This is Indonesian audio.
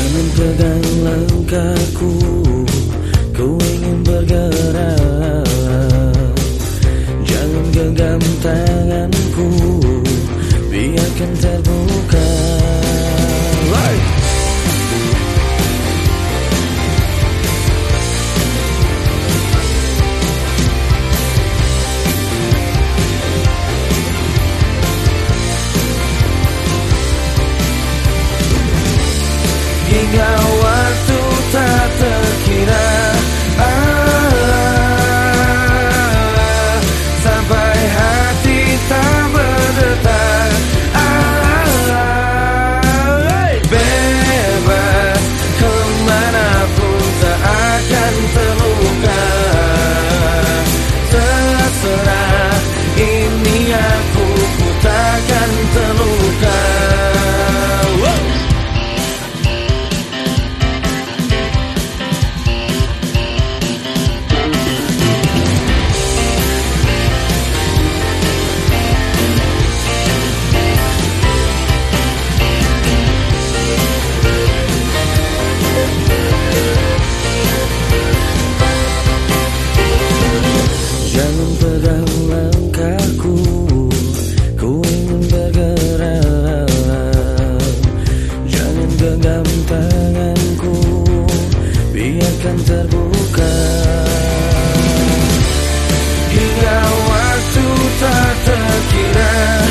Jangan pegang langkahku, ku ingin bergerak. Jangan genggam tanganku, biarkan terbuka. Hingga waktu tak terkira, sampai hati tak berdetak, bebas kemanapun tak akan terluka. Terserah, ini aku takkan terluka. Jangan pegang langkahku, ku ingin bergerak. Jangan genggam tanganku, biarkan terbuka. Hingga waktu tak terkira,